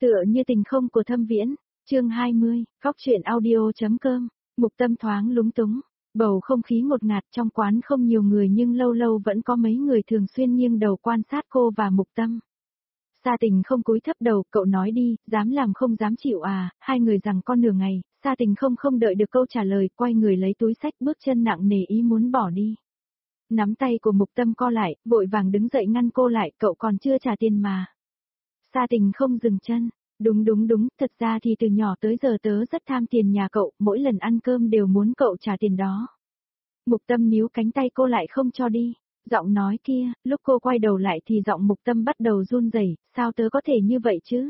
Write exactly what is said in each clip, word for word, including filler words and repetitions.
Tựa như tình không của Thâm Viễn, chương hai mươi, góc truyện audio.com, Mục Tâm thoáng lúng túng, bầu không khí ngột ngạt trong quán không nhiều người nhưng lâu lâu vẫn có mấy người thường xuyên nghiêng đầu quan sát cô và Mục Tâm. Sa Tình không cúi thấp đầu, cậu nói đi, dám làm không dám chịu à, hai người rằng con nửa ngày, Sa Tình không không đợi được câu trả lời, quay người lấy túi xách bước chân nặng nề ý muốn bỏ đi. Nắm tay của Mục Tâm co lại, vội vàng đứng dậy ngăn cô lại, cậu còn chưa trả tiền mà. Sa Tình không dừng chân, đúng đúng đúng, thật ra thì từ nhỏ tới giờ tớ rất tham tiền nhà cậu, mỗi lần ăn cơm đều muốn cậu trả tiền đó. Mục Tâm níu cánh tay cô lại không cho đi, giọng nói kia, lúc cô quay đầu lại thì giọng Mục Tâm bắt đầu run rẩy, sao tớ có thể như vậy chứ?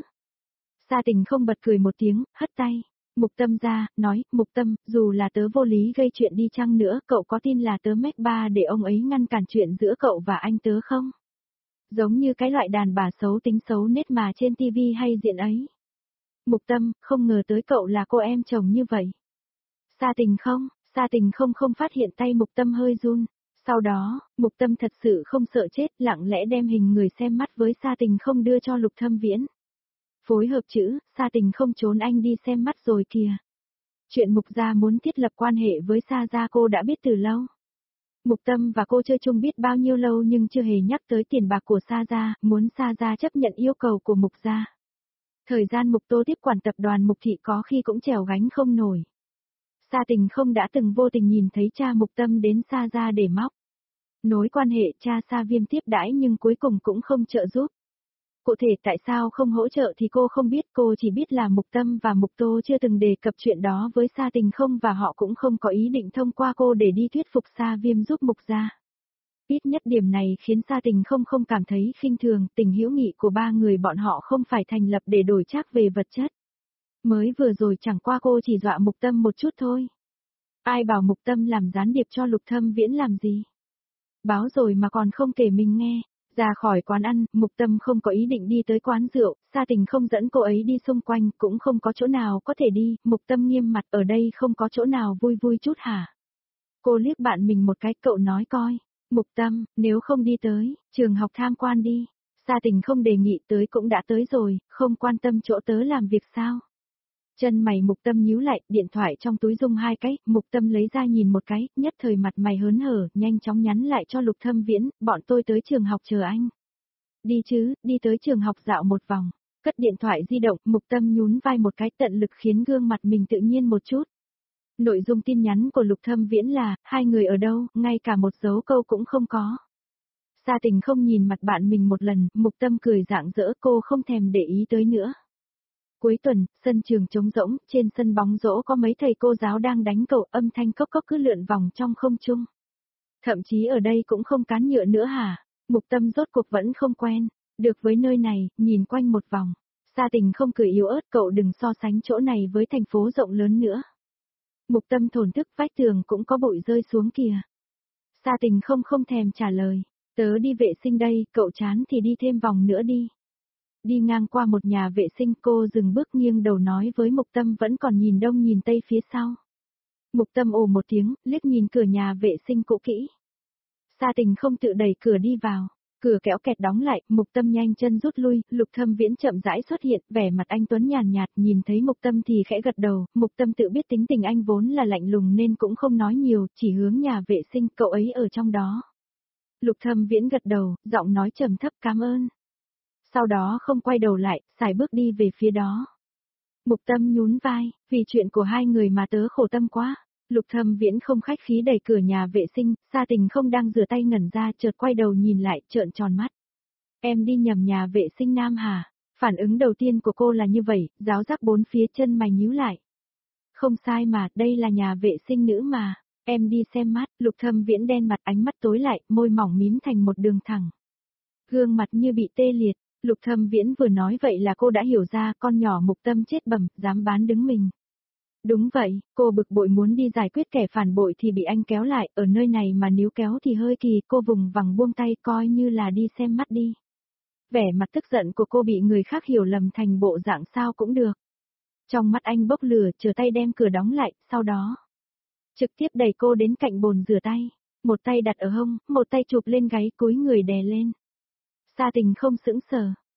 Sa Tình không bật cười một tiếng, hất tay. Mục Tâm ra, nói, Mục Tâm, dù là tớ vô lý gây chuyện đi chăng nữa, cậu có tin là tớ mét ba để ông ấy ngăn cản chuyện giữa cậu và anh tớ không? Giống như cái loại đàn bà xấu tính xấu nết mà trên tivi hay diện ấy. Mục Tâm, không ngờ tới cậu là cô em chồng như vậy. Sa Tình không, Sa Tình không không phát hiện tay Mục Tâm hơi run. Sau đó, Mục Tâm thật sự không sợ chết, lặng lẽ đem hình người xem mắt với Sa Tình không đưa cho Lục Thâm Viễn. Phối hợp chữ, Sa Tình không trốn anh đi xem mắt rồi kìa. Chuyện Mục gia muốn thiết lập quan hệ với Sa gia cô đã biết từ lâu. Mục Tâm và cô chơi chung biết bao nhiêu lâu nhưng chưa hề nhắc tới tiền bạc của Sa gia, muốn Sa gia chấp nhận yêu cầu của Mục gia. Thời gian Mục Tô tiếp quản tập đoàn Mục Thị có khi cũng chèo gánh không nổi. Sa Tình không đã từng vô tình nhìn thấy cha Mục Tâm đến Sa gia để móc nối quan hệ, cha Sa Viêm tiếp đãi nhưng cuối cùng cũng không trợ giúp. Cụ thể tại sao không hỗ trợ thì cô không biết, cô chỉ biết là Mục Tâm và Mục Tô chưa từng đề cập chuyện đó với Sa Tình không và họ cũng không có ý định thông qua cô để đi thuyết phục Sa Viêm giúp Mục gia. Ít nhất điểm này khiến Sa Tình không không cảm thấy khinh thường, tình hữu nghị của ba người bọn họ không phải thành lập để đổi trác về vật chất. Mới vừa rồi chẳng qua cô chỉ dọa Mục Tâm một chút thôi. Ai bảo Mục Tâm làm gián điệp cho Lục Thâm Viễn làm gì? Báo rồi mà còn không kể mình nghe. Ra khỏi quán ăn, Mục Tâm không có ý định đi tới quán rượu, Sa Tình không dẫn cô ấy đi xung quanh, cũng không có chỗ nào có thể đi, Mục Tâm nghiêm mặt, ở đây không có chỗ nào vui vui chút hả? Cô liếc bạn mình một cái, cậu nói coi. Mục Tâm, nếu không đi tới, trường học tham quan đi. Sa Tình không đề nghị, tới cũng đã tới rồi, không quan tâm chỗ tớ làm việc sao? Chân mày Mục Tâm nhíu lại, điện thoại trong túi rung hai cái, Mục Tâm lấy ra nhìn một cái, nhất thời mặt mày hớn hở, nhanh chóng nhắn lại cho Lục Thâm Viễn, bọn tôi tới trường học chờ anh. Đi chứ, đi tới trường học dạo một vòng. Cất điện thoại di động, Mục Tâm nhún vai một cái, tận lực khiến gương mặt mình tự nhiên một chút. Nội dung tin nhắn của Lục Thâm Viễn là, hai người ở đâu, ngay cả một dấu câu cũng không có. Sa Tình không nhìn mặt bạn mình một lần, Mục Tâm cười rạng rỡ, cô không thèm để ý tới nữa. Cuối tuần, sân trường trống rỗng, trên sân bóng rổ có mấy thầy cô giáo đang đánh cầu, âm thanh cốc cốc cứ lượn vòng trong không trung. Thậm chí ở đây cũng không cán nhựa nữa hả? Mục Tâm rốt cuộc vẫn không quen, được với nơi này, nhìn quanh một vòng. Sa Tình không cười yếu ớt, cậu đừng so sánh chỗ này với thành phố rộng lớn nữa. Mục Tâm thổn thức, vách tường cũng có bụi rơi xuống kìa. Sa Tình không không thèm trả lời, tớ đi vệ sinh đây, cậu chán thì đi thêm vòng nữa đi. Đi ngang qua một nhà vệ sinh, cô dừng bước nghiêng đầu nói với Mục Tâm vẫn còn nhìn đông nhìn tây phía sau. Mục Tâm ồ một tiếng, liếc nhìn cửa nhà vệ sinh cũ kỹ. Sa Tình không tự đẩy cửa đi vào, cửa kéo kẹt đóng lại, Mục Tâm nhanh chân rút lui, Lục Thâm Viễn chậm rãi xuất hiện, vẻ mặt anh tuấn nhàn nhạt, nhìn thấy Mục Tâm thì khẽ gật đầu, Mục Tâm tự biết tính tình anh vốn là lạnh lùng nên cũng không nói nhiều, chỉ hướng nhà vệ sinh, cậu ấy ở trong đó. Lục Thâm Viễn gật đầu, giọng nói trầm thấp, cảm ơn. Sau đó không quay đầu lại, xài bước đi về phía đó. Mục Tâm nhún vai, vì chuyện của hai người mà tớ khổ tâm quá. Lục Thâm Viễn không khách khí đẩy cửa nhà vệ sinh, Sa Tình không đang rửa tay ngẩn ra, chợt quay đầu nhìn lại, trợn tròn mắt. Em đi nhầm nhà vệ sinh nam hả? Phản ứng đầu tiên của cô là như vậy, giáo giác bốn phía, chân mày nhíu lại. Không sai mà, đây là nhà vệ sinh nữ mà. Em đi xem mắt, Lục Thâm Viễn đen mặt, ánh mắt tối lại, môi mỏng mím thành một đường thẳng. Gương mặt như bị tê liệt. Lục Thâm Viễn vừa nói vậy là cô đã hiểu ra, con nhỏ Mục Tâm chết bẩm, dám bán đứng mình. Đúng vậy, cô bực bội muốn đi giải quyết kẻ phản bội thì bị anh kéo lại, ở nơi này mà níu kéo thì hơi kỳ, cô vùng vằng buông tay, coi như là đi xem mắt đi. Vẻ mặt tức giận của cô bị người khác hiểu lầm thành bộ dạng sao cũng được. Trong mắt anh bốc lửa, chờ tay đem cửa đóng lại, sau đó trực tiếp đẩy cô đến cạnh bồn rửa tay, một tay đặt ở hông, một tay chụp lên gáy, cúi người đè lên. Sa Tình không sững sờ,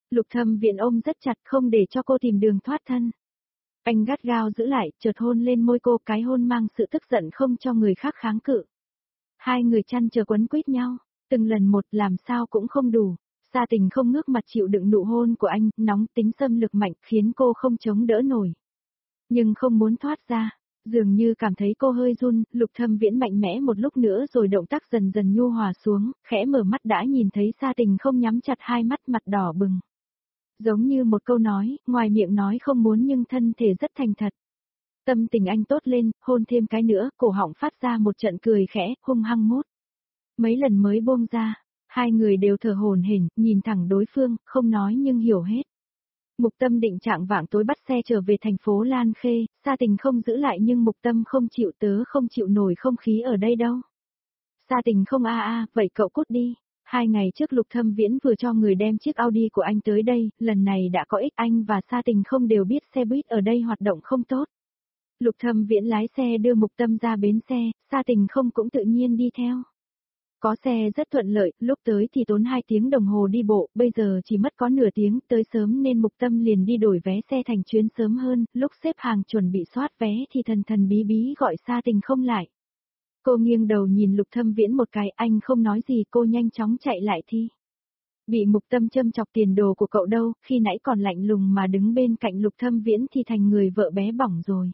Lục Thâm Viễn ôm rất chặt không để cho cô tìm đường thoát thân. Anh gắt gao giữ lại, chợt hôn lên môi cô, cái hôn mang sự tức giận không cho người khác kháng cự. Hai người chăn chờ quấn quýt nhau, từng lần một làm sao cũng không đủ. Sa Tình không ngước mặt chịu đựng nụ hôn của anh, nóng tính xâm lực mạnh khiến cô không chống đỡ nổi. Nhưng không muốn thoát ra, dường như cảm thấy cô hơi run, Lục Thâm Viễn mạnh mẽ một lúc nữa rồi động tác dần dần nhu hòa xuống, khẽ mở mắt đã nhìn thấy Sa Tình không nhắm chặt hai mắt, mặt đỏ bừng. Giống như một câu nói, ngoài miệng nói không muốn nhưng thân thể rất thành thật. Tâm tình anh tốt lên, hôn thêm cái nữa, cổ họng phát ra một trận cười khẽ, hung hăng mút. Mấy lần mới buông ra, hai người đều thở hổn hển, nhìn thẳng đối phương, không nói nhưng hiểu hết. Mục Tâm định trạng vạng tối bắt xe trở về thành phố Lan Khê, Sa Tình không giữ lại nhưng Mục Tâm không chịu, tớ không chịu nổi không khí ở đây đâu. Sa Tình không a a, vậy cậu cút đi. Hai ngày trước Lục Thâm Viễn vừa cho người đem chiếc Audi của anh tới đây, lần này đã có ích, anh và Sa Tình không đều biết xe buýt ở đây hoạt động không tốt. Lục Thâm Viễn lái xe đưa Mục Tâm ra bến xe, Sa Tình không cũng tự nhiên đi theo. Có xe rất thuận lợi, lúc tới thì tốn hai tiếng đồng hồ đi bộ, bây giờ chỉ mất có nửa tiếng, tới sớm nên Mục Tâm liền đi đổi vé xe thành chuyến sớm hơn, lúc xếp hàng chuẩn bị soát vé thì thần thần bí bí gọi Sa Tình không lại. Cô nghiêng đầu nhìn Lục Thâm Viễn một cái, anh không nói gì, cô nhanh chóng chạy lại thi. Bị Mục Tâm châm chọc tiền đồ của cậu đâu, khi nãy còn lạnh lùng mà đứng bên cạnh Lục Thâm Viễn thì thành người vợ bé bỏng rồi.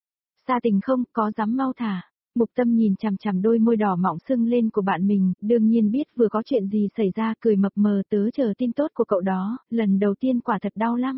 Sa Tình không, có dám mau thả. Mục Tâm nhìn chằm chằm đôi môi đỏ mọng sưng lên của bạn mình, đương nhiên biết vừa có chuyện gì xảy ra, cười mập mờ, tớ chờ tin tốt của cậu đó, lần đầu tiên quả thật đau lắm.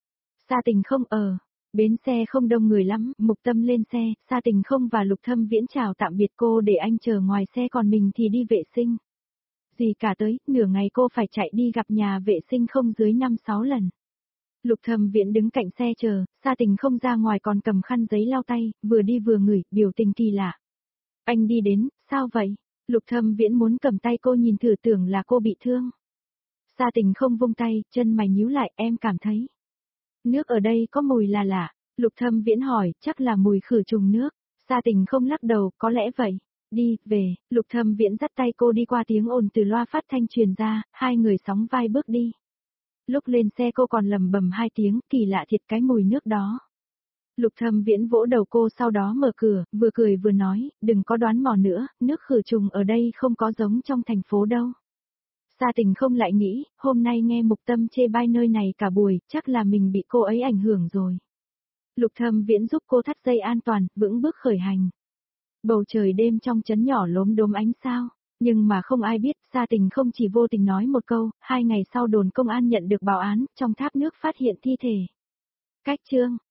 Sa Tình không ờ, bến xe không đông người lắm, Mục Tâm lên xe, Sa Tình không và Lục Thâm Viễn chào tạm biệt cô để anh chờ ngoài xe còn mình thì đi vệ sinh. Gì cả tới, nửa ngày cô phải chạy đi gặp nhà vệ sinh không dưới năm sáu lần. Lục Thâm Viễn đứng cạnh xe chờ, Sa Tình không ra ngoài còn cầm khăn giấy lau tay, vừa đi vừa ngửi, biểu tình kỳ lạ. Anh đi đến, sao vậy? Lục Thâm Viễn muốn cầm tay cô nhìn thử tưởng là cô bị thương. Sa Tình không vung tay, chân mày nhíu lại, em cảm thấy. Nước ở đây có mùi là lạ. Lục Thâm Viễn hỏi, chắc là mùi khử trùng nước. Sa Tình không lắc đầu, có lẽ vậy. Đi, về, Lục Thâm Viễn dắt tay cô đi qua tiếng ồn từ loa phát thanh truyền ra, hai người sóng vai bước đi. Lúc lên xe cô còn lầm bầm hai tiếng, kỳ lạ thiệt cái mùi nước đó. Lục Thâm Viễn vỗ đầu cô sau đó mở cửa, vừa cười vừa nói, đừng có đoán mò nữa, nước khử trùng ở đây không có giống trong thành phố đâu. Sa Tình không lại nghĩ, hôm nay nghe Mục Tâm chê bai nơi này cả buổi, chắc là mình bị cô ấy ảnh hưởng rồi. Lục Thâm Viễn giúp cô thắt dây an toàn, vững bước khởi hành. Bầu trời đêm trong trấn nhỏ lốm đốm ánh sao, nhưng mà không ai biết, Sa Tình không chỉ vô tình nói một câu, hai ngày sau đồn công an nhận được báo án, trong tháp nước phát hiện thi thể. Cách chương